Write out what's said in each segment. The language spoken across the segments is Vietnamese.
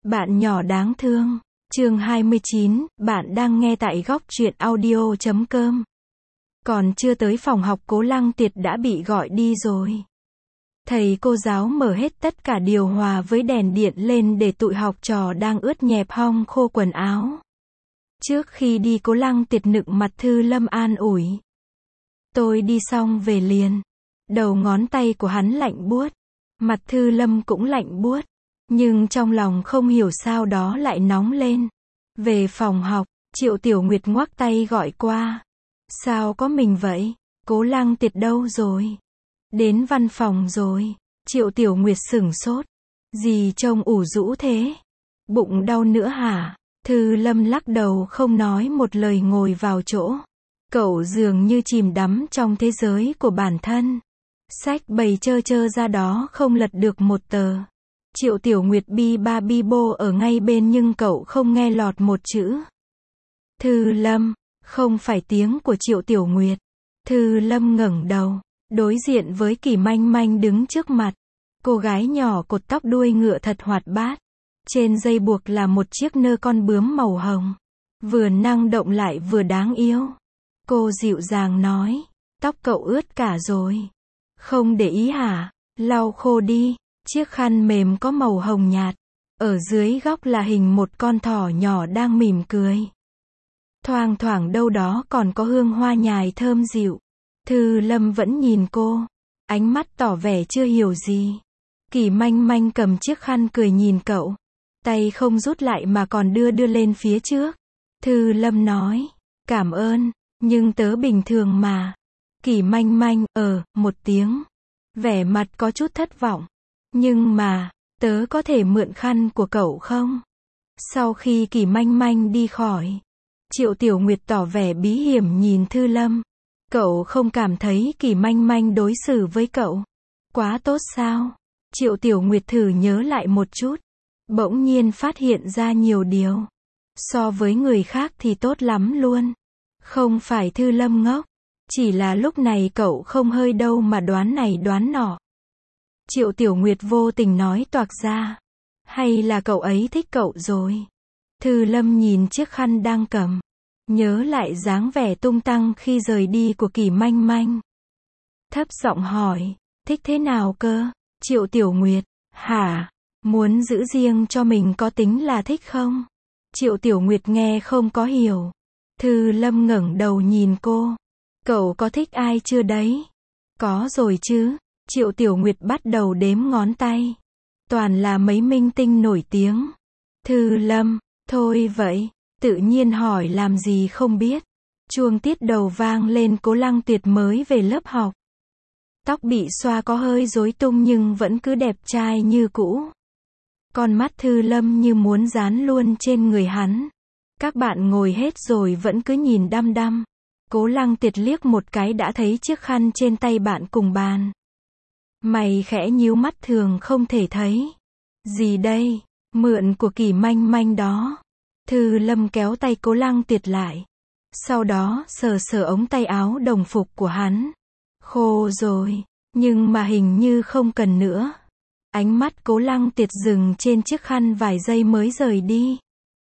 Bạn nhỏ đáng thương. Chương 29, bạn đang nghe tại góc truyện audio.com. Còn chưa tới phòng học Cố Lăng Tiệt đã bị gọi đi rồi. Thầy cô giáo mở hết tất cả điều hòa với đèn điện lên để tụi học trò đang ướt nhẹp hong khô quần áo. Trước khi đi Cố Lăng Tiệt nựng mặt Thư Lâm an ủi. Tôi đi xong về liền. Đầu ngón tay của hắn lạnh buốt. Mặt Thư Lâm cũng lạnh buốt. Nhưng trong lòng không hiểu sao đó lại nóng lên. Về phòng học, Triệu Tiểu Nguyệt ngoắc tay gọi qua. Sao có mình vậy? Cố Lăng Tiệt đâu rồi? Đến văn phòng rồi. Triệu Tiểu Nguyệt sửng sốt. Gì trông ủ rũ thế? Bụng đau nữa hả? Thư Lâm lắc đầu không nói một lời ngồi vào chỗ. Cậu dường như chìm đắm trong thế giới của bản thân. Sách bày trơ trơ ra đó không lật được một tờ. Triệu Tiểu Nguyệt bi ba bi bô ở ngay bên nhưng cậu không nghe lọt một chữ. Thư Lâm, không phải tiếng của Triệu Tiểu Nguyệt. Thư Lâm ngẩng đầu, đối diện với Kỳ Manh Manh đứng trước mặt. Cô gái nhỏ cột tóc đuôi ngựa thật hoạt bát. Trên dây buộc là một chiếc nơ con bướm màu hồng. Vừa năng động lại vừa đáng yêu. Cô dịu dàng nói, tóc cậu ướt cả rồi. Không để ý hả? Lau khô đi. Chiếc khăn mềm có màu hồng nhạt. Ở dưới góc là hình một con thỏ nhỏ đang mỉm cười. Thoang thoảng đâu đó còn có hương hoa nhài thơm dịu. Thư Lâm vẫn nhìn cô. Ánh mắt tỏ vẻ chưa hiểu gì. Kỳ Manh Manh cầm chiếc khăn cười nhìn cậu. Tay không rút lại mà còn đưa lên phía trước. Thư Lâm nói, cảm ơn, nhưng tớ bình thường mà. Kỳ Manh Manh, một tiếng. Vẻ mặt có chút thất vọng. Nhưng mà, tớ có thể mượn khăn của cậu không? Sau khi Kỳ Manh Manh đi khỏi, Triệu Tiểu Nguyệt tỏ vẻ bí hiểm nhìn Thư Lâm. Cậu không cảm thấy Kỳ Manh Manh đối xử với cậu quá tốt sao? Triệu Tiểu Nguyệt thử nhớ lại một chút. Bỗng nhiên phát hiện ra nhiều điều. So với người khác thì tốt lắm luôn. Không phải Thư Lâm ngốc. Chỉ là lúc này cậu không hơi đâu mà đoán này đoán nọ. Triệu Tiểu Nguyệt vô tình nói toạc ra. Hay là cậu ấy thích cậu rồi? Thư Lâm nhìn chiếc khăn đang cầm. Nhớ lại dáng vẻ tung tăng khi rời đi của Kỳ Manh Manh. Thấp giọng hỏi, thích thế nào cơ? Triệu Tiểu Nguyệt, hả? Muốn giữ riêng cho mình có tính là thích không? Triệu Tiểu Nguyệt nghe không có hiểu. Thư Lâm ngẩng đầu nhìn cô. Cậu có thích ai chưa đấy? Có rồi chứ. Triệu Tiểu Nguyệt bắt đầu đếm ngón tay. Toàn là mấy minh tinh nổi tiếng. Thư Lâm, thôi vậy. Tự nhiên hỏi làm gì không biết. Chuông tiết đầu vang lên. Cố Lăng Tiệt mới về lớp học. Tóc bị xoa có hơi rối tung nhưng vẫn cứ đẹp trai như cũ. Con mắt Thư Lâm như muốn dán luôn trên người hắn. Các bạn ngồi hết rồi vẫn cứ nhìn đăm đăm. Cố Lăng Tiệt liếc một cái đã thấy chiếc khăn trên tay bạn cùng bàn. Mày khẽ nhíu mắt thường không thể thấy. Gì đây? Mượn của Kỳ Manh Manh đó. Thư Lâm kéo tay Cố Lăng Tiệt lại. Sau đó sờ sờ ống tay áo đồng phục của hắn. Khô rồi, nhưng mà hình như không cần nữa. Ánh mắt Cố Lăng Tiệt dừng trên chiếc khăn vài giây mới rời đi.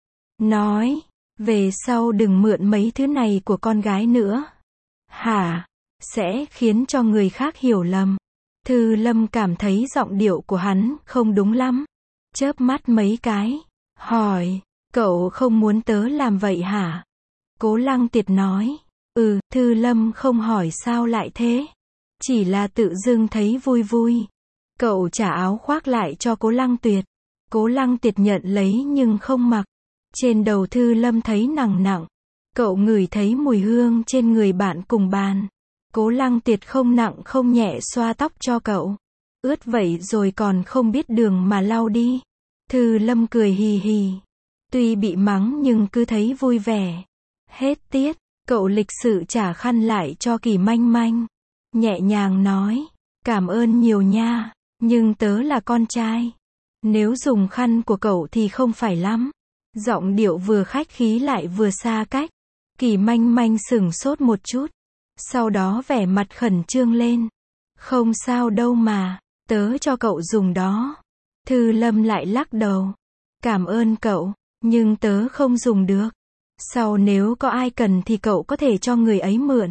Nói, về sau đừng mượn mấy thứ này của con gái nữa. Hả? Sẽ khiến cho người khác hiểu lầm. Thư Lâm cảm thấy giọng điệu của hắn không đúng lắm. Chớp mắt mấy cái. Hỏi, cậu không muốn tớ làm vậy hả? Cố Lăng Tiệt nói. Thư Lâm không hỏi sao lại thế. Chỉ là tự dưng thấy vui vui. Cậu trả áo khoác lại cho Cố Lăng Tiệt. Cố Lăng Tiệt nhận lấy nhưng không mặc. Trên đầu Thư Lâm thấy nặng nặng. Cậu ngửi thấy mùi hương trên người bạn cùng bàn. Cố Lăng Tiệt không nặng không nhẹ xoa tóc cho cậu. Ướt vậy rồi còn không biết đường mà lau đi. Thư Lâm cười hì hì. Tuy bị mắng nhưng cứ thấy vui vẻ. Hết tiết, cậu lịch sự trả khăn lại cho Kỳ Manh Manh. Nhẹ nhàng nói, cảm ơn nhiều nha, nhưng tớ là con trai. Nếu dùng khăn của cậu thì không phải lắm. Giọng điệu vừa khách khí lại vừa xa cách. Kỳ Manh Manh sửng sốt một chút. Sau đó vẻ mặt khẩn trương lên. Không sao đâu mà, tớ cho cậu dùng đó. Thư Lâm lại lắc đầu. Cảm ơn cậu, nhưng tớ không dùng được. Sau nếu có ai cần thì cậu có thể cho người ấy mượn.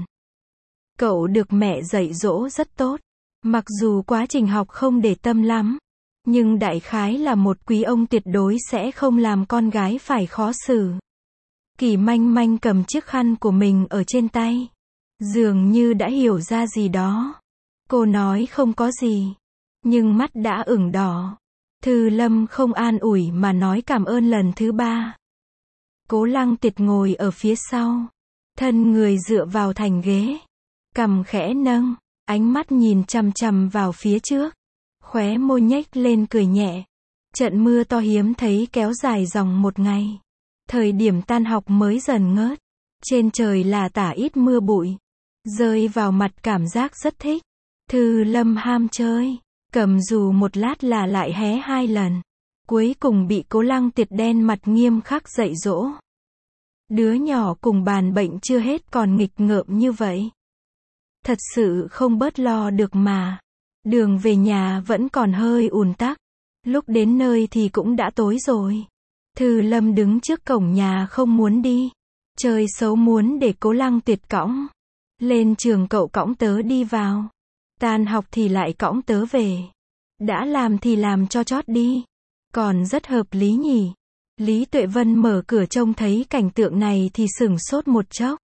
Cậu được mẹ dạy dỗ rất tốt. Mặc dù quá trình học không để tâm lắm, nhưng đại khái là một quý ông tuyệt đối sẽ không làm con gái phải khó xử. Kỳ Manh Manh cầm chiếc khăn của mình ở trên tay. Dường như đã hiểu ra gì đó. Cô nói không có gì. Nhưng mắt đã ửng đỏ. Thư Lâm không an ủi mà nói cảm ơn lần thứ 3. Cố Lăng Tiệt ngồi ở phía sau. Thân người dựa vào thành ghế. Cằm khẽ nâng. Ánh mắt nhìn chằm chằm vào phía trước. Khóe môi nhếch lên cười nhẹ. Trận mưa to hiếm thấy kéo dài dòng một ngày. Thời điểm tan học mới dần ngớt. Trên trời là tả ít mưa bụi. Rơi vào mặt cảm giác rất thích. Thư Lâm ham chơi. Cầm dù một lát là lại hé 2 lần. Cuối cùng bị Cố Lăng Tiệt đen mặt nghiêm khắc dạy dỗ. Đứa nhỏ cùng bàn bệnh chưa hết còn nghịch ngợm như vậy. Thật sự không bớt lo được mà. Đường về nhà vẫn còn hơi ùn tắc. Lúc đến nơi thì cũng đã tối rồi. Thư Lâm đứng trước cổng nhà không muốn đi. Chơi xấu muốn để Cố Lăng Tiệt cõng. Lên trường cậu cõng tớ đi vào. Tan học thì lại cõng tớ về. Đã làm thì làm cho chót đi. Còn rất hợp lý nhỉ. Lý Tuệ Vân mở cửa trông thấy cảnh tượng này thì sửng sốt một chốc.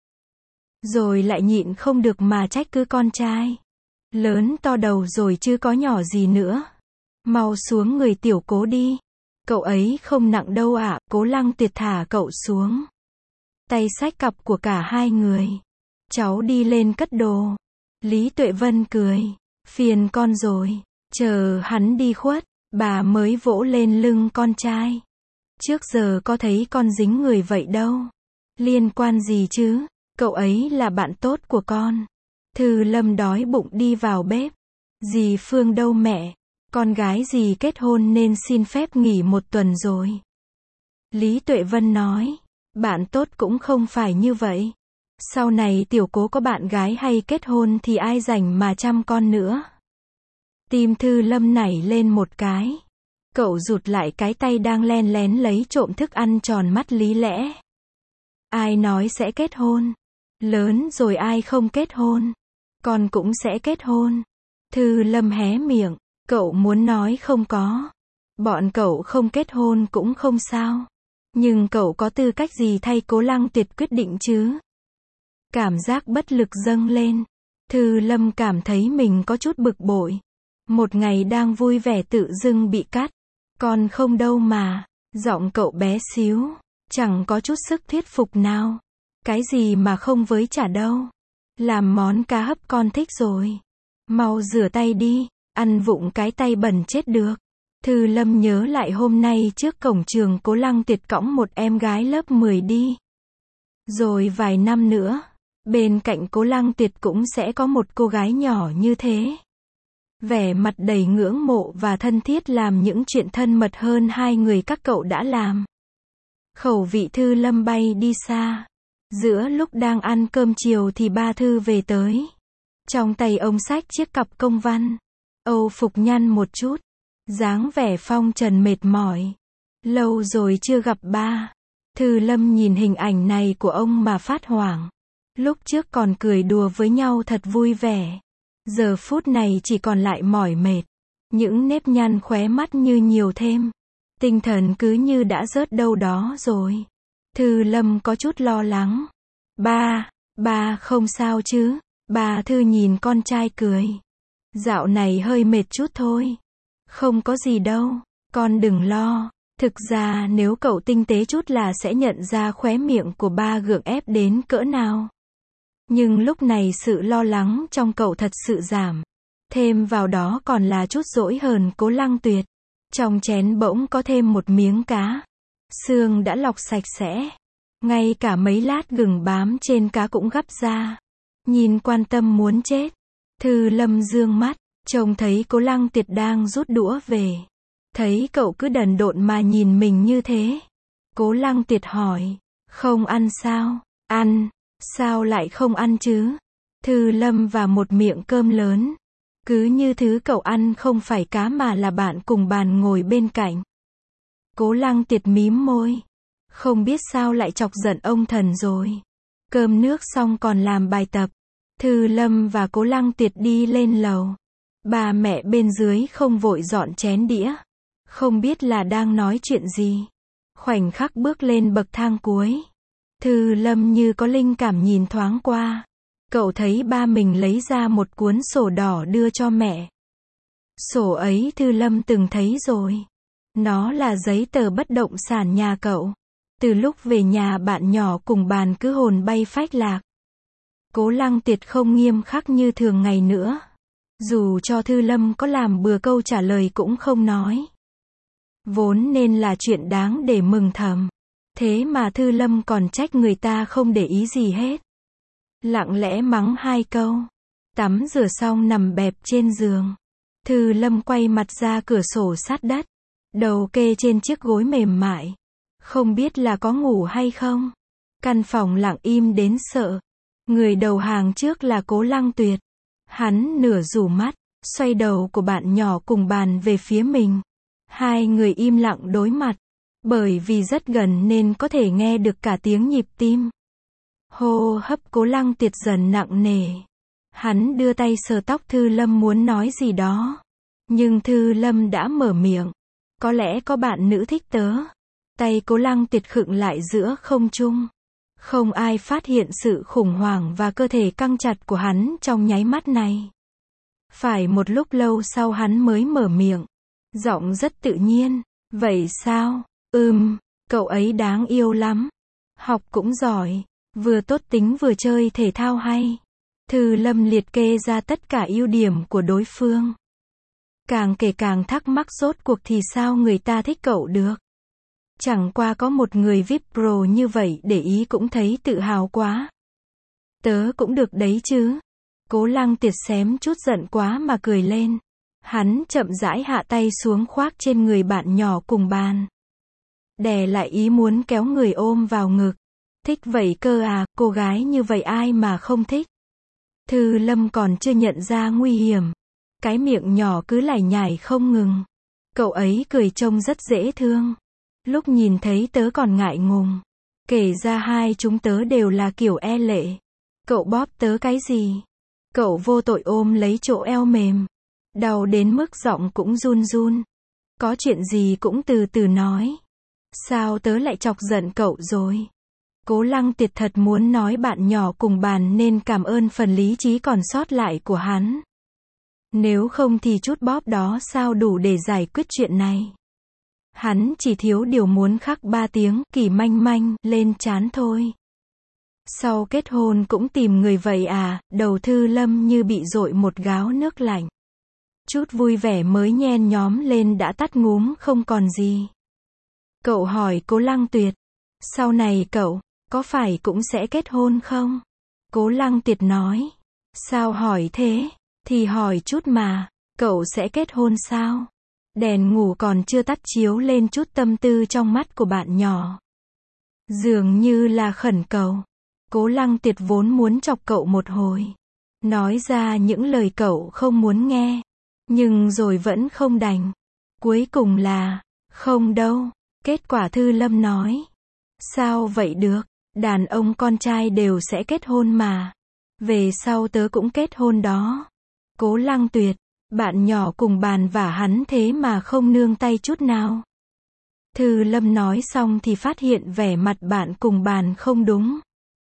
Rồi lại nhịn không được mà trách cứ con trai. Lớn to đầu rồi chứ có nhỏ gì nữa. Mau xuống người tiểu Cố đi. Cậu ấy không nặng đâu ạ. Cố Lăng Tiệt thả cậu xuống. Tay xách cặp của cả hai người. Cháu đi lên cất đồ. Lý Tuệ Vân cười. Phiền con rồi. Chờ hắn đi khuất, bà mới vỗ lên lưng con trai. Trước giờ có thấy con dính người vậy đâu. Liên quan gì chứ, cậu ấy là bạn tốt của con. Thư Lâm đói bụng đi vào bếp. Dì Phương đâu mẹ? Con gái dì kết hôn nên xin phép nghỉ 1 tuần rồi. Lý Tuệ Vân nói, bạn tốt cũng không phải như vậy. Sau này tiểu Cố có bạn gái hay kết hôn thì ai rảnh mà chăm con nữa. Tim Thư Lâm nảy lên một cái. Cậu rụt lại cái tay đang len lén lấy trộm thức ăn tròn mắt lý lẽ. Ai nói sẽ kết hôn? Lớn rồi ai không kết hôn? Con cũng sẽ kết hôn. Thư Lâm hé miệng. Cậu muốn nói không có. Bọn cậu không kết hôn cũng không sao. Nhưng cậu có tư cách gì thay Cố Lăng Tiệt quyết định chứ? Cảm giác bất lực dâng lên. Thư Lâm cảm thấy mình có chút bực bội. Một ngày đang vui vẻ tự dưng bị cắt. Con không đâu mà. Giọng cậu bé xíu. Chẳng có chút sức thuyết phục nào. Cái gì mà không với chả đâu. Làm món cá hấp con thích rồi. Mau rửa tay đi. Ăn vụng cái tay bẩn chết được. Thư Lâm nhớ lại hôm nay trước cổng trường Cố Lăng Tiệt cõng một em gái lớp 10 đi. Rồi vài năm nữa, bên cạnh Cố Lăng Tiệt cũng sẽ có một cô gái nhỏ như thế. Vẻ mặt đầy ngưỡng mộ và thân thiết làm những chuyện thân mật hơn hai người các cậu đã làm. Khẩu vị Thư Lâm bay đi xa. Giữa lúc đang ăn cơm chiều thì ba Thư về tới. Trong tay ông xách chiếc cặp công văn. Âu phục nhăn một chút. Dáng vẻ phong trần mệt mỏi. Lâu rồi chưa gặp ba. Thư Lâm nhìn hình ảnh này của ông mà phát hoảng. Lúc trước còn cười đùa với nhau thật vui vẻ. Giờ phút này chỉ còn lại mỏi mệt. Những nếp nhăn khóe mắt như nhiều thêm. Tinh thần cứ như đã rớt đâu đó rồi. Thư Lâm có chút lo lắng. Ba không sao chứ? Bà Thư nhìn con trai cười. Dạo này hơi mệt chút thôi. Không có gì đâu, con đừng lo. Thực ra nếu cậu tinh tế chút là sẽ nhận ra khóe miệng của ba gượng ép đến cỡ nào. Nhưng lúc này sự lo lắng trong cậu thật sự giảm. Thêm vào đó còn là chút dỗi hờn Cố Lăng Tuyệt. Trong chén bỗng có thêm một miếng cá. Xương đã lọc sạch sẽ. Ngay cả mấy lát gừng bám trên cá cũng gắp ra. Nhìn quan tâm muốn chết. Thư Lâm dương mắt, trông thấy Cố Lăng Tiệt đang rút đũa về. Thấy cậu cứ đần độn mà nhìn mình như thế. Cố Lăng Tiệt hỏi, không ăn sao? Ăn, sao lại không ăn chứ? Thư Lâm và một miệng cơm lớn. Cứ như thứ cậu ăn không phải cá mà là bạn cùng bàn ngồi bên cạnh. Cố Lăng Tiệt mím môi. Không biết sao lại chọc giận ông thần rồi. Cơm nước xong còn làm bài tập. Thư Lâm và Cố Lăng Tiệt đi lên lầu. Bà mẹ bên dưới không vội dọn chén đĩa. Không biết là đang nói chuyện gì. Khoảnh khắc bước lên bậc thang cuối. Thư Lâm như có linh cảm nhìn thoáng qua. Cậu thấy ba mình lấy ra một cuốn sổ đỏ đưa cho mẹ. Sổ ấy Thư Lâm từng thấy rồi. Nó là giấy tờ bất động sản nhà cậu. Từ lúc về nhà bạn nhỏ cùng bàn cứ hồn bay phách lạc. Cố Lăng Tiệt không nghiêm khắc như thường ngày nữa. Dù cho Thư Lâm có làm bừa câu trả lời cũng không nói. Vốn nên là chuyện đáng để mừng thầm. Thế mà Thư Lâm còn trách người ta không để ý gì hết. Lặng lẽ mắng 2 câu. Tắm rửa xong nằm bẹp trên giường. Thư Lâm quay mặt ra cửa sổ sát đất. Đầu kê trên chiếc gối mềm mại. Không biết là có ngủ hay không. Căn phòng lặng im đến sợ. Người đầu hàng trước là Cố Lăng Tuyệt. Hắn nửa rủ mắt, xoay đầu của bạn nhỏ cùng bàn về phía mình. Hai người im lặng đối mặt. Bởi vì rất gần nên có thể nghe được cả tiếng nhịp tim. Hô hấp Cố Lăng Tiệt dần nặng nề. Hắn đưa tay sờ tóc Thư Lâm muốn nói gì đó. Nhưng Thư Lâm đã mở miệng. Có lẽ có bạn nữ thích tớ. Tay Cố Lăng Tiệt khựng lại giữa không trung. Không ai phát hiện sự khủng hoảng và cơ thể căng chặt của hắn trong nháy mắt này. Phải một lúc lâu sau hắn mới mở miệng. Giọng rất tự nhiên. Vậy sao? Cậu ấy đáng yêu lắm. Học cũng giỏi. Vừa tốt tính vừa chơi thể thao hay. Thư Lâm liệt kê ra tất cả ưu điểm của đối phương. Càng kể càng thắc mắc rốt cuộc thì sao người ta thích cậu được. Chẳng qua có một người VIP Pro như vậy để ý cũng thấy tự hào quá. Tớ cũng được đấy chứ. Cố Lăng Tiệt xém chút giận quá mà cười lên. Hắn chậm rãi hạ tay xuống khoác trên người bạn nhỏ cùng bàn. Đè lại ý muốn kéo người ôm vào ngực. Thích vậy cơ à, cô gái như vậy ai mà không thích. Thư Lâm còn chưa nhận ra nguy hiểm. Cái miệng nhỏ cứ lải nhải không ngừng. Cậu ấy cười trông rất dễ thương. Lúc nhìn thấy tớ còn ngại ngùng. Kể ra hai chúng tớ đều là kiểu e lệ. Cậu bóp tớ cái gì? Cậu vô tội ôm lấy chỗ eo mềm. Đau đến mức giọng cũng run run. Có chuyện gì cũng từ từ nói. Sao tớ lại chọc giận cậu rồi? Cố Lăng Tiệt thật muốn nói bạn nhỏ cùng bàn nên cảm ơn phần lý trí còn sót lại của hắn. Nếu không thì chút bóp đó sao đủ để giải quyết chuyện này. Hắn chỉ thiếu điều muốn khắc 3 tiếng kỳ manh manh lên trán thôi. Sau kết hôn cũng tìm người vậy à? Đầu Thư Lâm như bị dội một gáo nước lạnh. Chút vui vẻ mới nhen nhóm lên đã tắt ngúm không còn gì. Cậu hỏi Cố Lăng Tuyệt. Sau này cậu, có phải cũng sẽ kết hôn không? Cố Lăng Tiệt nói. Sao hỏi thế? Thì hỏi chút mà. Cậu sẽ kết hôn sao? Đèn ngủ còn chưa tắt chiếu lên chút tâm tư trong mắt của bạn nhỏ. Dường như là khẩn cầu. Cố Lăng Tiệt vốn muốn chọc cậu một hồi. Nói ra những lời cậu không muốn nghe. Nhưng rồi vẫn không đành. Cuối cùng là, không đâu. Kết quả Thư Lâm nói. Sao vậy được? Đàn ông con trai đều sẽ kết hôn mà. Về sau tớ cũng kết hôn đó. Cố Lăng Tuyệt. Bạn nhỏ cùng bàn vả hắn thế mà không nương tay chút nào. Thư Lâm nói xong thì phát hiện vẻ mặt bạn cùng bàn không đúng.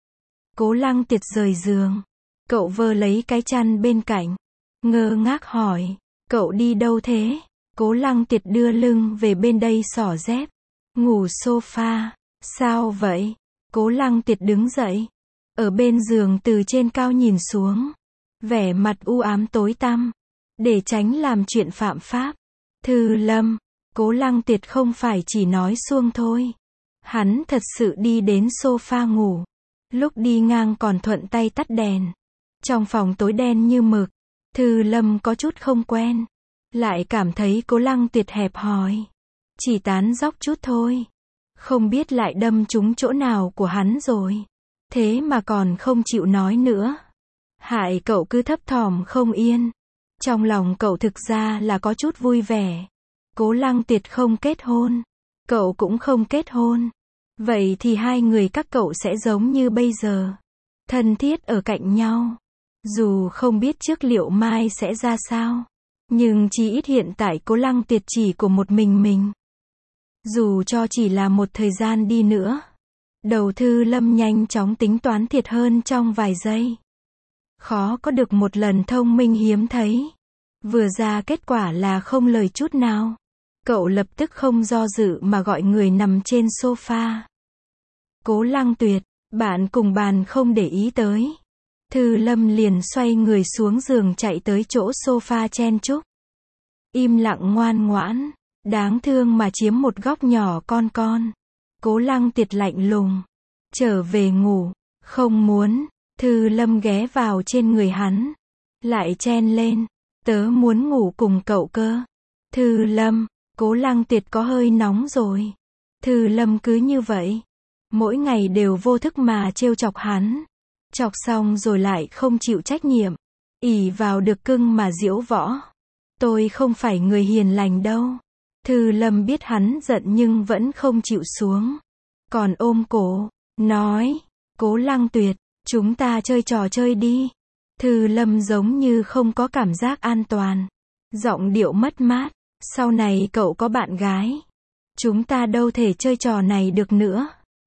Cố Lăng Tiệt rời giường. Cậu vơ lấy cái chăn bên cạnh. Ngơ ngác hỏi. Cậu đi đâu thế? Cố Lăng Tiệt đưa lưng về bên đây xỏ dép. Ngủ sofa. Sao vậy? Cố Lăng Tiệt đứng dậy. Ở bên giường từ trên cao nhìn xuống. Vẻ mặt u ám tối tăm. Để tránh làm chuyện phạm pháp. Thư Lâm. Cố Lăng Tiệt không phải chỉ nói suông thôi. Hắn thật sự đi đến sofa ngủ. Lúc đi ngang còn thuận tay tắt đèn. Trong phòng tối đen như mực. Thư Lâm có chút không quen. Lại cảm thấy Cố Lăng Tiệt hẹp hòi. Chỉ tán dóc chút thôi. Không biết lại đâm trúng chỗ nào của hắn rồi. Thế mà còn không chịu nói nữa. Hại cậu cứ thấp thỏm không yên. Trong lòng cậu thực ra là có chút vui vẻ. Cố Lăng Tiệt không kết hôn. cậu cũng không kết hôn. Vậy thì hai người các cậu sẽ giống như bây giờ. Thân thiết ở cạnh nhau. Dù không biết trước liệu mai sẽ ra sao. Nhưng chí ít hiện tại Cố Lăng Tiệt chỉ của một mình. Dù cho chỉ là một thời gian đi nữa. Đầu Thư Lâm nhanh chóng tính toán thiệt hơn trong vài giây. Khó có được một lần thông minh hiếm thấy. Vừa ra kết quả là không lời chút nào. Cậu lập tức không do dự mà gọi người nằm trên sofa. Cố Lăng Tuyệt, bạn cùng bàn không để ý tới. Thư Lâm liền xoay người xuống giường chạy tới chỗ sofa chen chúc. Im lặng ngoan ngoãn, đáng thương mà chiếm một góc nhỏ con. Cố Lăng Tiệt lạnh lùng. Trở về ngủ, không muốn. Thư Lâm ghé vào trên người hắn. Lại chen lên. Tớ muốn ngủ cùng cậu cơ. Thư Lâm, Cố Lăng Tiệt có hơi nóng rồi. Thư Lâm cứ như vậy. Mỗi ngày đều vô thức mà trêu chọc hắn. Chọc xong rồi lại không chịu trách nhiệm. Ỷ vào được cưng mà diễu võ. Tôi không phải người hiền lành đâu. Thư Lâm biết hắn giận nhưng vẫn không chịu xuống. Còn ôm cổ, nói, Cố Lăng Tuyệt, chúng ta chơi trò chơi đi. Thư Lâm giống như không có cảm giác an toàn. Giọng điệu mất mát, sau này cậu có bạn gái. Chúng ta đâu thể chơi trò này được nữa.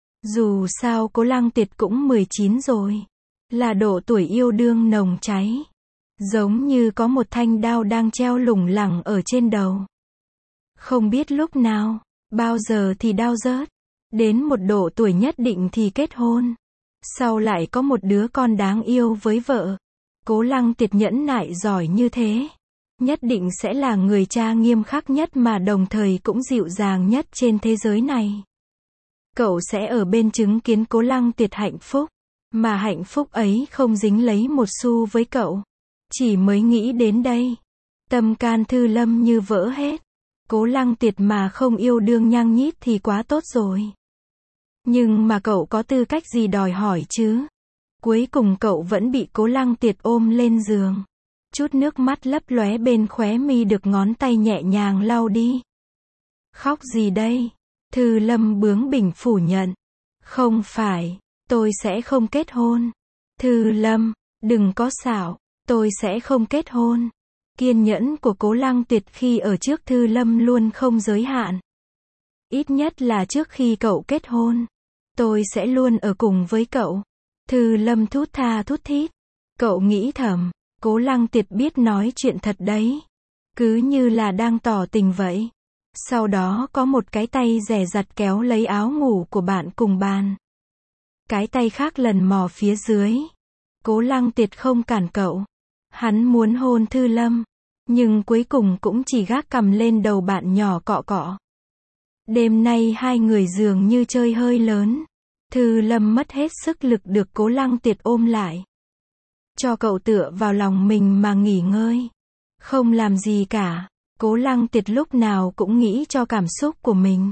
Dù sao Cố Lăng Tiệt cũng 19 rồi. Là độ tuổi yêu đương nồng cháy. Giống như có một thanh đao đang treo lủng lẳng ở trên đầu. Không biết lúc nào, bao giờ thì đao rớt. Đến một độ tuổi nhất định thì kết hôn. Sau lại có một đứa con đáng yêu với vợ. Cố Lăng Tiệt nhẫn nại giỏi như thế. Nhất định sẽ là người cha nghiêm khắc nhất mà đồng thời cũng dịu dàng nhất trên thế giới này. Cậu sẽ ở bên chứng kiến Cố Lăng Tiệt hạnh phúc. Mà hạnh phúc ấy không dính lấy một xu với cậu. Chỉ mới nghĩ đến đây. Tâm can Thư Lâm như vỡ hết. Cố Lăng Tiệt mà không yêu đương nhăng nhít thì quá tốt rồi. Nhưng mà cậu có tư cách gì đòi hỏi chứ? Cuối cùng cậu vẫn bị Cố Lăng Tiệt ôm lên giường. Chút nước mắt lấp lóe bên khóe mi được ngón tay nhẹ nhàng lau đi. Khóc gì đây? Thư Lâm bướng bỉnh phủ nhận. Không phải, tôi sẽ không kết hôn. Thư Lâm, đừng có xảo, tôi sẽ không kết hôn. Kiên nhẫn của Cố Lăng Tiệt khi ở trước Thư Lâm luôn không giới hạn. Ít nhất là trước khi cậu kết hôn. Tôi sẽ luôn ở cùng với cậu. Thư Lâm thút tha thút thít. Cậu nghĩ thầm, Cố Lăng Tiệt biết nói chuyện thật đấy. Cứ như là đang tỏ tình vậy. Sau đó có một cái tay dè dặt kéo lấy áo ngủ của bạn cùng bàn. Cái tay khác lần mò phía dưới. Cố Lăng Tiệt không cản cậu. Hắn muốn hôn Thư Lâm. Nhưng cuối cùng cũng chỉ gác cầm lên đầu bạn nhỏ cọ cọ. Đêm nay hai người dường như chơi hơi lớn. Thư Lâm mất hết sức lực được Cố Lăng Tiệt ôm lại. Cho cậu tựa vào lòng mình mà nghỉ ngơi. Không làm gì cả. Cố Lăng Tiệt lúc nào cũng nghĩ cho cảm xúc của mình.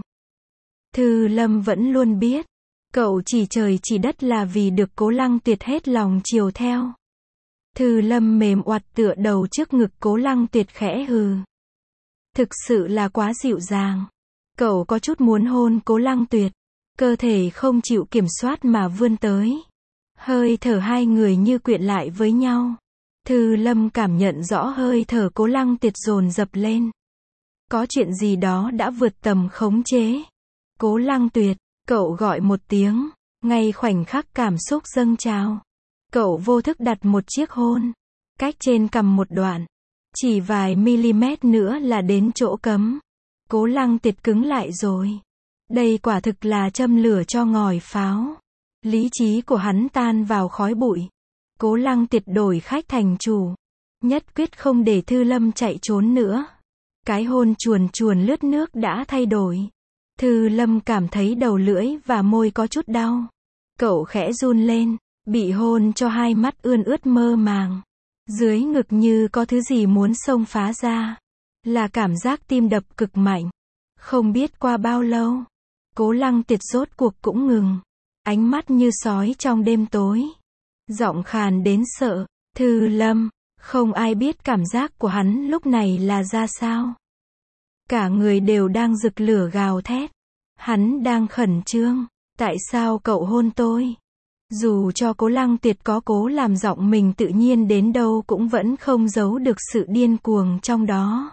Thư Lâm vẫn luôn biết. Cậu chỉ trời chỉ đất là vì được Cố Lăng Tiệt hết lòng chiều theo. Thư Lâm mềm oặt tựa đầu trước ngực Cố Lăng Tiệt khẽ hừ. Thực sự là quá dịu dàng. Cậu có chút muốn hôn Cố Lăng Tuyệt. Cơ thể không chịu kiểm soát mà vươn tới. Hơi thở hai người như quyện lại với nhau. Thư Lâm cảm nhận rõ hơi thở Cố Lăng Tiệt dồn dập lên. Có chuyện gì đó đã vượt tầm khống chế. Cố Lăng Tuyệt, cậu gọi một tiếng. Ngay khoảnh khắc cảm xúc dâng trào. Cậu vô thức đặt một chiếc hôn. Cách trên cằm một đoạn. Chỉ vài mm nữa là đến chỗ cấm. Cố Lăng Tiệt cứng lại rồi. Đây quả thực là châm lửa cho ngòi pháo. Lý trí của hắn tan vào khói bụi. Cố Lăng Tiệt đổi khách thành chủ. Nhất quyết không để Thư Lâm chạy trốn nữa. Cái hôn chuồn chuồn lướt nước đã thay đổi. Thư Lâm cảm thấy đầu lưỡi và môi có chút đau. Cậu khẽ run lên. Bị hôn cho hai mắt ươn ướt mơ màng. Dưới ngực như có thứ gì muốn xông phá ra. Là cảm giác tim đập cực mạnh. Không biết qua bao lâu. Cố Lăng Tiệt rốt cuộc cũng ngừng. Ánh mắt như sói trong đêm tối. Giọng khàn đến sợ. Thư Lâm. Không ai biết cảm giác của hắn lúc này là ra sao. Cả người đều đang rực lửa gào thét. Hắn đang khẩn trương. Tại sao cậu hôn tôi? Dù cho Cố Lăng Tuyệt có cố làm giọng mình tự nhiên đến đâu cũng vẫn không giấu được sự điên cuồng trong đó.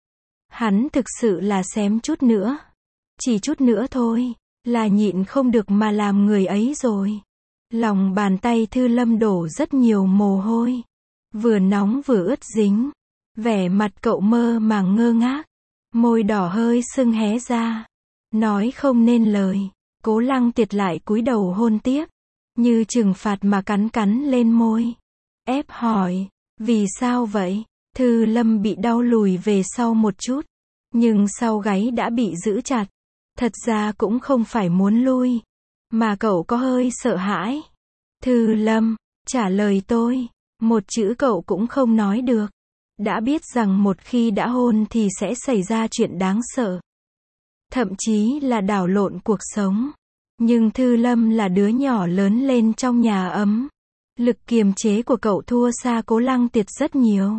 Hắn thực sự là xém chút nữa. Chỉ chút nữa thôi, là nhịn không được mà làm người ấy rồi. Lòng bàn tay Thư Lâm đổ rất nhiều mồ hôi. Vừa nóng vừa ướt dính. Vẻ mặt cậu mơ màng ngơ ngác. Môi đỏ hơi sưng hé ra. Nói không nên lời. Cố Lăng Tuyệt lại cúi đầu hôn tiếp. Như trừng phạt mà cắn cắn lên môi. Ép hỏi. Vì sao vậy? Thư Lâm bị đau lùi về sau một chút. Nhưng sau gáy đã bị giữ chặt. Thật ra cũng không phải muốn lui. Mà cậu có hơi sợ hãi. Thư Lâm, trả lời tôi. Một chữ cậu cũng không nói được. Đã biết rằng một khi đã hôn thì sẽ xảy ra chuyện đáng sợ. Thậm chí là đảo lộn cuộc sống. Nhưng Thư Lâm là đứa nhỏ lớn lên trong nhà ấm. Lực kiềm chế của cậu thua xa Cố Lăng Tuyệt rất nhiều.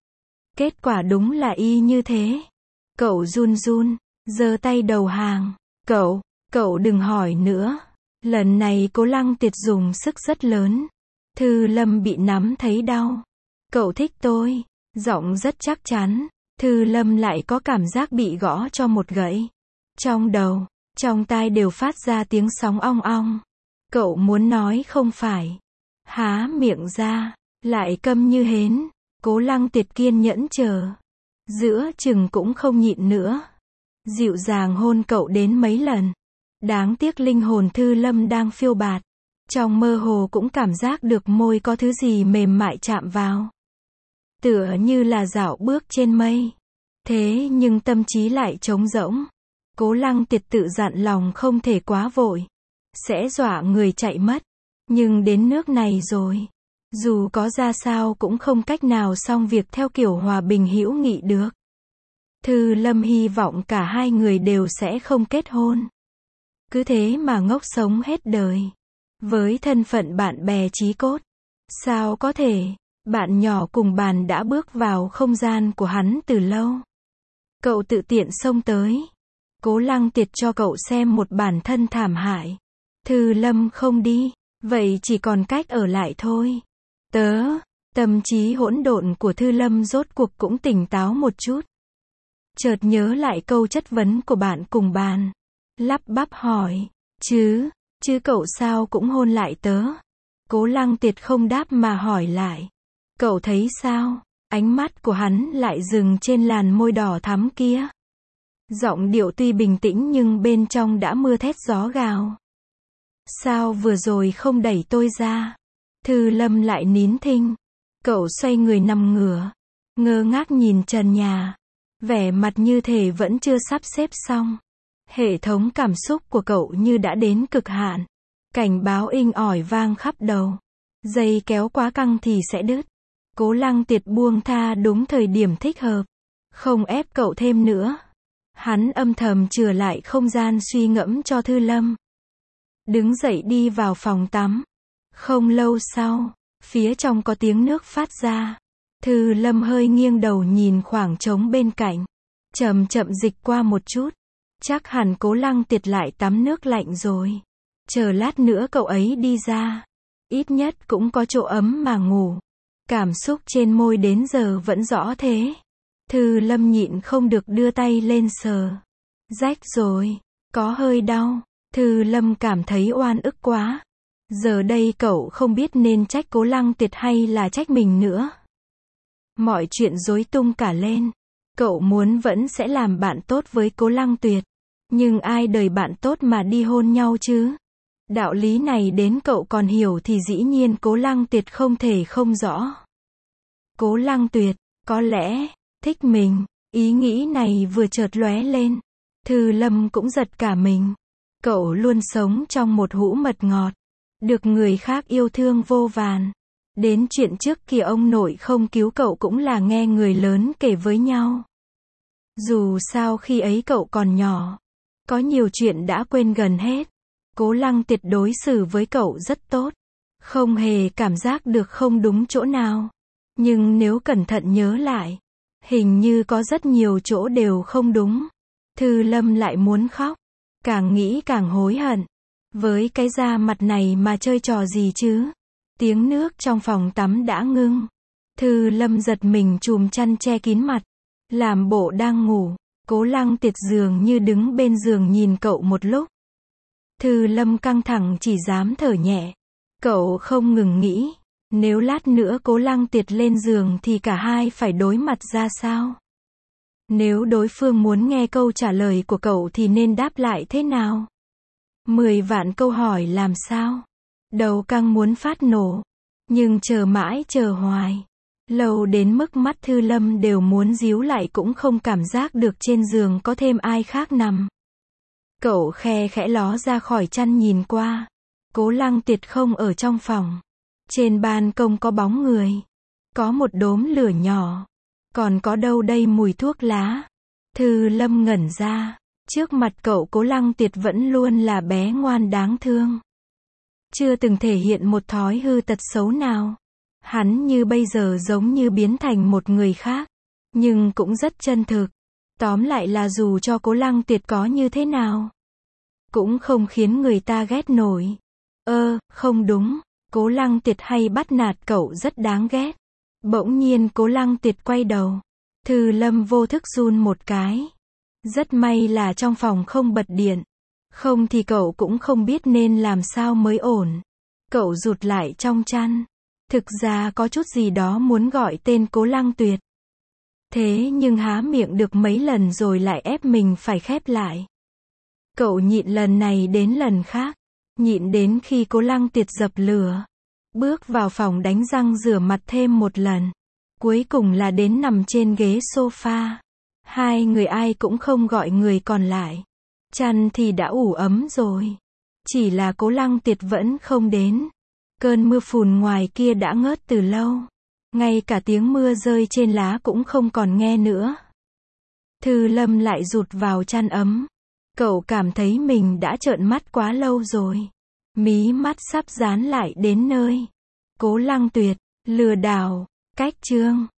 Kết quả đúng là y như thế. Cậu run run, giơ tay đầu hàng. Cậu đừng hỏi nữa. Lần này Cố Lăng Tuyệt dùng sức rất lớn. Thư Lâm bị nắm thấy đau. Cậu thích tôi. Giọng rất chắc chắn. Thư Lâm lại có cảm giác bị gõ cho một gậy. Trong đầu, trong tai đều phát ra tiếng sóng ong ong. Cậu muốn nói không phải. Há miệng ra, lại câm như hến. Cố Lăng Tuyệt kiên nhẫn chờ. Giữa chừng cũng không nhịn nữa. Dịu dàng hôn cậu đến mấy lần. Đáng tiếc linh hồn Thư Lâm đang phiêu bạt. Trong mơ hồ cũng cảm giác được môi có thứ gì mềm mại chạm vào. Tựa như là dạo bước trên mây. Thế nhưng tâm trí lại trống rỗng. Cố Lăng Tuyệt tự dặn lòng không thể quá vội. Sẽ dọa người chạy mất. Nhưng đến nước này rồi. Dù có ra sao cũng không cách nào xong việc theo kiểu hòa bình hữu nghị được. Thư Lâm hy vọng cả hai người đều sẽ không kết hôn. Cứ thế mà ngốc sống hết đời. Với thân phận bạn bè chí cốt. Sao có thể, bạn nhỏ cùng bàn đã bước vào không gian của hắn từ lâu. Cậu tự tiện xông tới. Cố Lăng Tuyệt cho cậu xem một bản thân thảm hại. Thư Lâm không đi, vậy chỉ còn cách ở lại thôi. Tâm trí hỗn độn của Thư Lâm rốt cuộc cũng tỉnh táo một chút. Chợt nhớ lại câu chất vấn của bạn cùng bàn. Lắp bắp hỏi, chứ cậu sao cũng hôn lại tớ. Cố Lăng Tuyệt không đáp mà hỏi lại. Cậu thấy sao? Ánh mắt của hắn lại dừng trên làn môi đỏ thắm kia. Giọng điệu tuy bình tĩnh nhưng bên trong đã mưa thét gió gào. Sao vừa rồi không đẩy tôi ra? Thư Lâm lại nín thinh. Cậu xoay người nằm ngửa. Ngơ ngác nhìn trần nhà. Vẻ mặt như thể vẫn chưa sắp xếp xong. Hệ thống cảm xúc của cậu như đã đến cực hạn. Cảnh báo inh ỏi vang khắp đầu. Dây kéo quá căng thì sẽ đứt. Cố Lăng Tuyệt buông tha đúng thời điểm thích hợp. Không ép cậu thêm nữa. Hắn âm thầm chừa lại không gian suy ngẫm cho Thư Lâm. Đứng dậy đi vào phòng tắm. Không lâu sau, phía trong có tiếng nước phát ra. Thư Lâm hơi nghiêng đầu nhìn khoảng trống bên cạnh. Chậm chậm dịch qua một chút. Chắc hẳn Cố Lăng Tuyệt lại tắm nước lạnh rồi. Chờ lát nữa cậu ấy đi ra. Ít nhất cũng có chỗ ấm mà ngủ. Cảm xúc trên môi đến giờ vẫn rõ thế. Thư Lâm nhịn không được đưa tay lên sờ. Rách rồi. Có hơi đau. Thư Lâm cảm thấy oan ức quá. Giờ đây cậu không biết nên trách Cố Lăng Tuyệt hay là trách mình nữa. Mọi chuyện rối tung cả lên. Cậu muốn vẫn sẽ làm bạn tốt với Cố Lăng Tuyệt. Nhưng ai đời bạn tốt mà đi hôn nhau chứ? Đạo lý này đến cậu còn hiểu thì dĩ nhiên Cố Lăng Tuyệt không thể không rõ. Cố Lăng Tuyệt, có lẽ, thích mình. Ý nghĩ này vừa chợt lóe lên. Thư Lâm cũng giật cả mình. Cậu luôn sống trong một hũ mật ngọt. Được người khác yêu thương vô vàn. Đến chuyện trước kia ông nội không cứu cậu cũng là nghe người lớn kể với nhau. Dù sao khi ấy cậu còn nhỏ. Có nhiều chuyện đã quên gần hết. Cố Lăng Tuyệt đối xử với cậu rất tốt. Không hề cảm giác được không đúng chỗ nào. Nhưng nếu cẩn thận nhớ lại, hình như có rất nhiều chỗ đều không đúng. Thư Lâm lại muốn khóc. Càng nghĩ càng hối hận. Với cái da mặt này mà chơi trò gì chứ? Tiếng nước trong phòng tắm đã ngưng. Thư Lâm giật mình chùm chăn che kín mặt. Làm bộ đang ngủ. Cố Lăng Tiệt dường như đứng bên giường nhìn cậu một lúc. Thư Lâm căng thẳng chỉ dám thở nhẹ. Cậu không ngừng nghĩ. Nếu lát nữa Cố Lăng Tiệt lên giường thì cả hai phải đối mặt ra sao? Nếu đối phương muốn nghe câu trả lời của cậu thì nên đáp lại thế nào? 10 vạn câu hỏi làm sao? Đầu căng muốn phát nổ. Nhưng chờ mãi chờ hoài. Lâu đến mức mắt Thư Lâm đều muốn díu lại cũng không cảm giác được trên giường có thêm ai khác nằm. Cậu khe khẽ ló ra khỏi chăn nhìn qua. Cố Lăng Tiệt không ở trong phòng. Trên ban công có bóng người. Có một đốm lửa nhỏ. Còn có đâu đây mùi thuốc lá. Thư Lâm ngẩn ra. Trước mặt cậu Cố Lăng Tiệt vẫn luôn là bé ngoan đáng thương. Chưa từng thể hiện một thói hư tật xấu nào. Hắn như bây giờ giống như biến thành một người khác. Nhưng cũng rất chân thực. Tóm lại là dù cho Cố Lăng Tiệt có như thế nào, cũng không khiến người ta ghét nổi. Không đúng. Cố Lăng Tiệt hay bắt nạt cậu rất đáng ghét. Bỗng nhiên Cố Lăng Tiệt quay đầu. Thư Lâm vô thức run một cái. Rất may là trong phòng không bật điện. Không thì cậu cũng không biết nên làm sao mới ổn. Cậu rụt lại trong chăn. Thực ra có chút gì đó muốn gọi tên Cố Lăng Tuyệt. Thế nhưng há miệng được mấy lần rồi lại ép mình phải khép lại. Cậu nhịn lần này đến lần khác. Nhịn đến khi Cố Lăng Tiệt dập lửa. Bước vào phòng đánh răng rửa mặt thêm một lần. Cuối cùng là đến nằm trên ghế sofa. Hai người ai cũng không gọi người còn lại. Chăn thì đã ủ ấm rồi. Chỉ là Cố Lăng Tiệt vẫn không đến. Cơn mưa phùn ngoài kia đã ngớt từ lâu. Ngay cả tiếng mưa rơi trên lá cũng không còn nghe nữa. Thư Lâm lại rụt vào chăn ấm. Cậu cảm thấy mình đã trợn mắt quá lâu rồi. Mí mắt sắp dán lại đến nơi. Cố Lăng Tuyệt, lừa đảo, cách chương.